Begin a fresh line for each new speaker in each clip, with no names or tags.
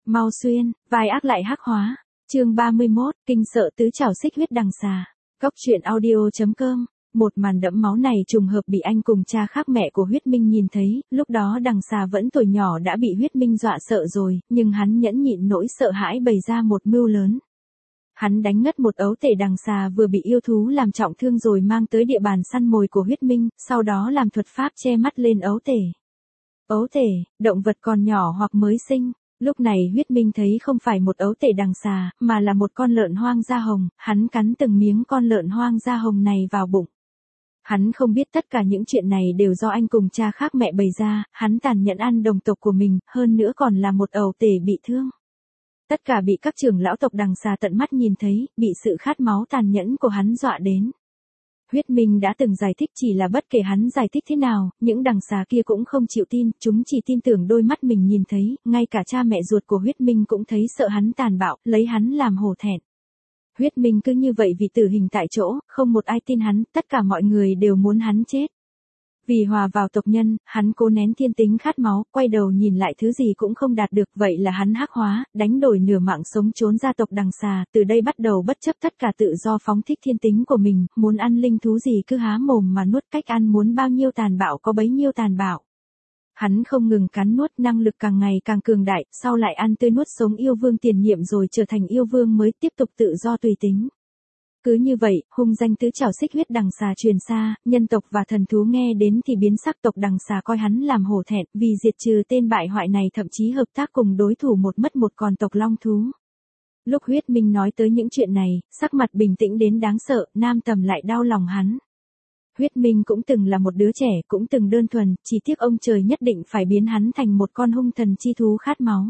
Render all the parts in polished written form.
Mau xuyên, vai ác lại hắc hóa. Chương 31, kinh sợ tứ trảo xích huyết đằng xà. Góc truyện audio.com. Một màn đẫm máu này trùng hợp bị anh cùng cha khác mẹ của Huyết Minh nhìn thấy, lúc đó đằng xà vẫn tuổi nhỏ đã bị Huyết Minh dọa sợ rồi, nhưng hắn nhẫn nhịn nỗi sợ hãi bày ra một mưu lớn. Hắn đánh ngất một ấu tể đằng xà vừa bị yêu thú làm trọng thương rồi mang tới địa bàn săn mồi của Huyết Minh, sau đó làm thuật pháp che mắt lên ấu tể. Ấu tể, động vật còn nhỏ hoặc mới sinh. Lúc này Huyết Minh thấy không phải một ấu tể đằng xà, mà là một con lợn hoang da hồng, hắn cắn từng miếng con lợn hoang da hồng này vào bụng. Hắn không biết tất cả những chuyện này đều do anh cùng cha khác mẹ bày ra, hắn tàn nhẫn ăn đồng tộc của mình, hơn nữa còn là một ấu tể bị thương. Tất cả bị các trưởng lão tộc đằng xà tận mắt nhìn thấy, bị sự khát máu tàn nhẫn của hắn dọa đến. Huyết Minh đã từng giải thích chỉ là bất kể hắn giải thích thế nào, những đằng xà kia cũng không chịu tin, chúng chỉ tin tưởng đôi mắt mình nhìn thấy, ngay cả cha mẹ ruột của Huyết Minh cũng thấy sợ hắn tàn bạo, lấy hắn làm hổ thẹn. Huyết Minh cứ như vậy vì tử hình tại chỗ, không một ai tin hắn, tất cả mọi người đều muốn hắn chết. Vì hòa vào tộc nhân, hắn cố nén thiên tính khát máu, quay đầu nhìn lại thứ gì cũng không đạt được, vậy là hắn hắc hóa, đánh đổi nửa mạng sống trốn ra tộc đằng xà, từ đây bắt đầu bất chấp tất cả tự do phóng thích thiên tính của mình, muốn ăn linh thú gì cứ há mồm mà nuốt, cách ăn muốn bao nhiêu tàn bạo có bấy nhiêu tàn bạo. Hắn không ngừng cắn nuốt, năng lực càng ngày càng cường đại, sau lại ăn tươi nuốt sống yêu vương tiền nhiệm rồi trở thành yêu vương mới tiếp tục tự do tùy tính. Cứ như vậy, hung danh tứ trảo xích huyết đằng xà truyền xa, nhân tộc và thần thú nghe đến thì biến sắc, tộc đằng xà coi hắn làm hổ thẹn, vì diệt trừ tên bại hoại này thậm chí hợp tác cùng đối thủ một mất một còn tộc long thú. Lúc Huyết Minh nói tới những chuyện này, sắc mặt bình tĩnh đến đáng sợ, Nam Tầm lại đau lòng hắn. Huyết Minh cũng từng là một đứa trẻ, cũng từng đơn thuần, chỉ tiếc ông trời nhất định phải biến hắn thành một con hung thần chi thú khát máu.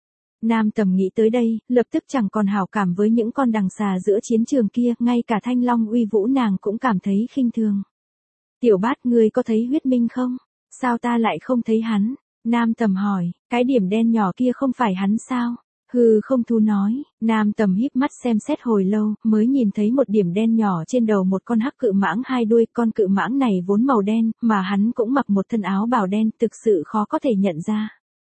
Nam Tầm nghĩ tới đây, lập tức chẳng còn hảo cảm với những con đằng xà giữa chiến trường kia, ngay cả Thanh Long uy vũ nàng cũng cảm thấy khinh thường. Tiểu Bát, ngươi có thấy Huyết Minh không? Sao ta lại không thấy hắn? Nam Tầm hỏi, cái điểm đen nhỏ kia không phải hắn sao? Hừ, không thú nói. Nam Tầm híp mắt xem xét hồi lâu, mới nhìn thấy một điểm đen nhỏ trên đầu một con hắc cự mãng hai đuôi, con cự mãng này vốn màu đen, mà hắn cũng mặc một thân áo bào đen, thực sự khó có thể nhận ra.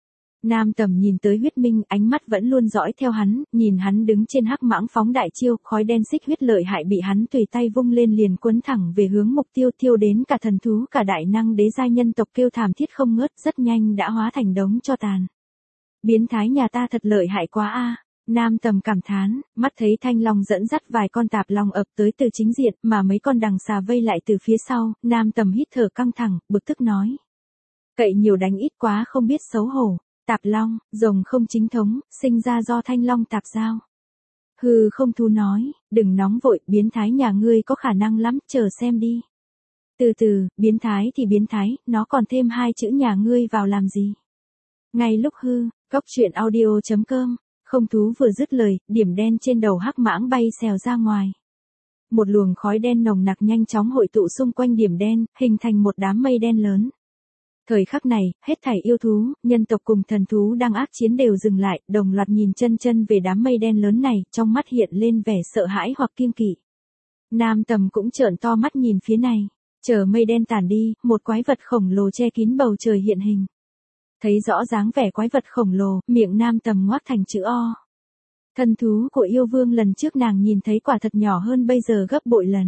Nam Tầm nhìn tới Huyết Minh, ánh mắt vẫn luôn dõi theo hắn, nhìn hắn đứng trên hắc mãng phóng đại chiêu, khói đen xích huyết lợi hại bị hắn tùy tay vung lên liền quấn thẳng về hướng mục tiêu, thiêu đến cả thần thú cả đại năng đế giai nhân tộc kêu thảm thiết không ngớt, rất nhanh đã hóa thành đống tro tàn. Biến thái nhà ta thật lợi hại quá a. Nam Tầm cảm thán, mắt thấy Thanh Long dẫn dắt vài con tạp long ập tới từ chính diện, mà mấy con đằng xà vây lại từ phía sau, Nam Tầm hít thở căng thẳng, bực tức nói. Cậy nhiều đánh ít quá không biết xấu hổ. Tạp long, rồng không chính thống, sinh ra do Thanh Long tạp giao. Hừ, không thú nói, đừng nóng vội, biến thái nhà ngươi có khả năng lắm, chờ xem đi. Từ từ, biến thái thì biến thái, nó còn thêm hai chữ nhà ngươi vào làm gì? Ngay lúc góc truyện audio.com, không thú vừa dứt lời, điểm đen trên đầu hắc mãng bay xèo ra ngoài. Một luồng khói đen nồng nặc nhanh chóng hội tụ xung quanh điểm đen, hình thành một đám mây đen lớn. Thời khắc này, hết thảy yêu thú, nhân tộc cùng thần thú đang ác chiến đều dừng lại, đồng loạt nhìn chân về đám mây đen lớn này, trong mắt hiện lên vẻ sợ hãi hoặc kiêng kỵ. Nam Tầm cũng trợn to mắt nhìn phía này, chờ mây đen tản đi, một quái vật khổng lồ che kín bầu trời hiện hình. Thấy rõ dáng vẻ quái vật khổng lồ, miệng Nam Tầm ngoác thành chữ O. Thần thú của yêu vương lần trước nàng nhìn thấy quả thật nhỏ hơn bây giờ gấp bội lần.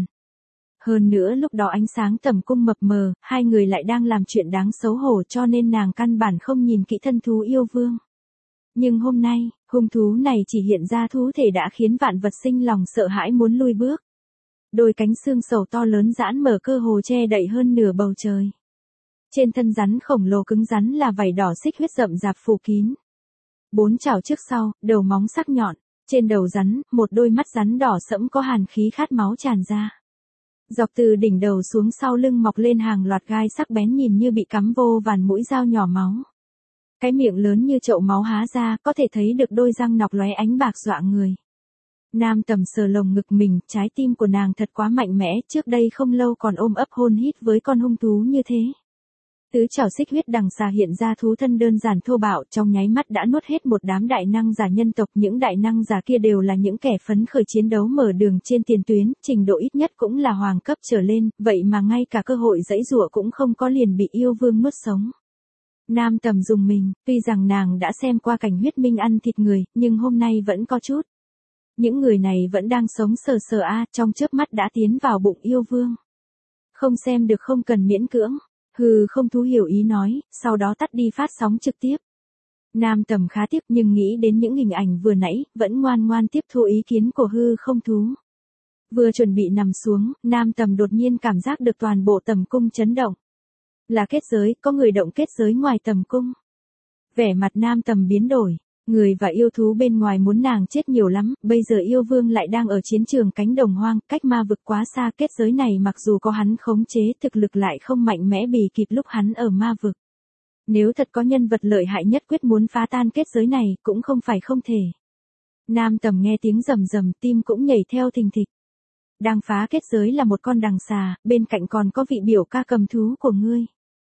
Hơn nữa lúc đó ánh sáng tầm cung mập mờ, hai người lại đang làm chuyện đáng xấu hổ cho nên nàng căn bản không nhìn kỹ thân thú yêu vương. Nhưng hôm nay, hung thú này chỉ hiện ra thú thể đã khiến vạn vật sinh lòng sợ hãi muốn lui bước. Đôi cánh xương sầu to lớn giãn mở cơ hồ che đậy hơn nửa bầu trời. Trên thân rắn khổng lồ cứng rắn là vảy đỏ xích huyết rậm rạp phủ kín. Bốn chảo trước sau, đầu móng sắc nhọn, trên đầu rắn, một đôi mắt rắn đỏ sẫm có hàn khí khát máu tràn ra. Dọc từ đỉnh đầu xuống sau lưng mọc lên hàng loạt gai sắc bén nhìn như bị cắm vô vàn mũi dao nhỏ máu. Cái miệng lớn như chậu máu há ra, có thể thấy được đôi răng nọc lóe ánh bạc dọa người. Nam Tầm sờ lồng ngực mình, trái tim của nàng thật quá mạnh mẽ, trước đây không lâu còn ôm ấp hôn hít với con hung thú như thế. Tứ trảo xích huyết đằng xà hiện ra thú thân đơn giản thô bạo, trong nháy mắt đã nuốt hết một đám đại năng giả nhân tộc, những đại năng giả kia đều là những kẻ phấn khởi chiến đấu mở đường trên tiền tuyến, trình độ ít nhất cũng là hoàng cấp trở lên, vậy mà ngay cả cơ hội giãy giụa cũng không có liền bị yêu vương nuốt sống. Nam Tầm dùng mình, tuy rằng nàng đã xem qua cảnh huyết minh ăn thịt người, nhưng hôm nay vẫn có chút. Những người này vẫn đang sống sờ sờ trong chớp mắt đã tiến vào bụng yêu vương. Không xem được không cần miễn cưỡng. Hư không thú hiểu ý nói, sau đó tắt đi phát sóng trực tiếp. Nam Tầm khá tiếc nhưng nghĩ đến những hình ảnh vừa nãy, vẫn ngoan ngoan tiếp thu ý kiến của hư không thú. Vừa chuẩn bị nằm xuống, Nam Tầm đột nhiên cảm giác được toàn bộ tầm cung chấn động. Là kết giới, có người động kết giới ngoài tầm cung. Vẻ mặt Nam Tầm biến đổi. Người và yêu thú bên ngoài muốn nàng chết nhiều lắm, bây giờ yêu vương lại đang ở chiến trường cánh đồng hoang, cách ma vực quá xa, kết giới này mặc dù có hắn khống chế, thực lực lại không mạnh mẽ bì kịp lúc hắn ở ma vực. Nếu thật có nhân vật lợi hại nhất quyết muốn phá tan kết giới này, cũng không phải không thể. Nam Tầm nghe tiếng rầm rầm, tim cũng nhảy theo thình thịch. Đang phá kết giới là một con đằng xà, bên cạnh còn có vị biểu ca cầm thú của ngươi.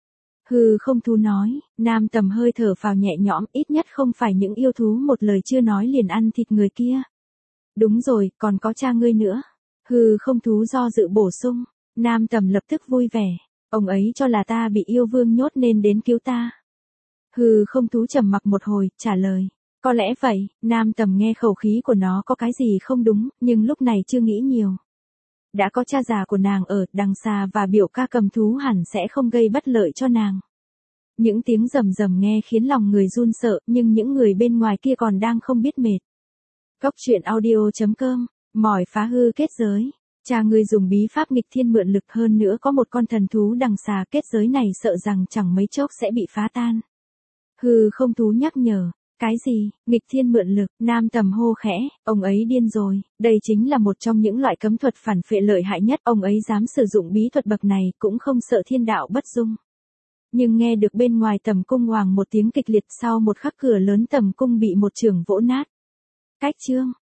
Hư không thú nói, Nam Tầm hơi thở phào nhẹ nhõm, ít nhất không phải những yêu thú một lời chưa nói liền ăn thịt người kia. Đúng rồi, còn có cha ngươi nữa. Hư không thú do dự bổ sung, Nam Tầm lập tức vui vẻ, ông ấy cho là ta bị yêu vương nhốt nên đến cứu ta. Hư không thú trầm mặc một hồi, trả lời, có lẽ vậy. Nam Tầm nghe khẩu khí của nó có cái gì không đúng, nhưng lúc này chưa nghĩ nhiều. Đã có cha già của nàng ở, đằng xà và biểu ca cầm thú hẳn sẽ không gây bất lợi cho nàng. Những tiếng rầm rầm nghe khiến lòng người run sợ, nhưng những người bên ngoài kia còn đang không biết mệt. Cốc truyện audio.com, mỏi phá hư kết giới. Cha ngươi dùng bí pháp nghịch thiên mượn lực, hơn nữa có một con thần thú đằng xà, kết giới này sợ rằng chẳng mấy chốc sẽ bị phá tan. Hư không thú nhắc nhở. Cái gì, nghịch thiên mượn lực, Nam Tầm hô khẽ, ông ấy điên rồi, đây chính là một trong những loại cấm thuật phản phệ lợi hại nhất, ông ấy dám sử dụng bí thuật bậc này, cũng không sợ thiên đạo bất dung. Nhưng nghe được bên ngoài tầm cung oàng một tiếng kịch liệt, sau một khắc cửa lớn tầm cung bị một chưởng vỗ nát. Cách chương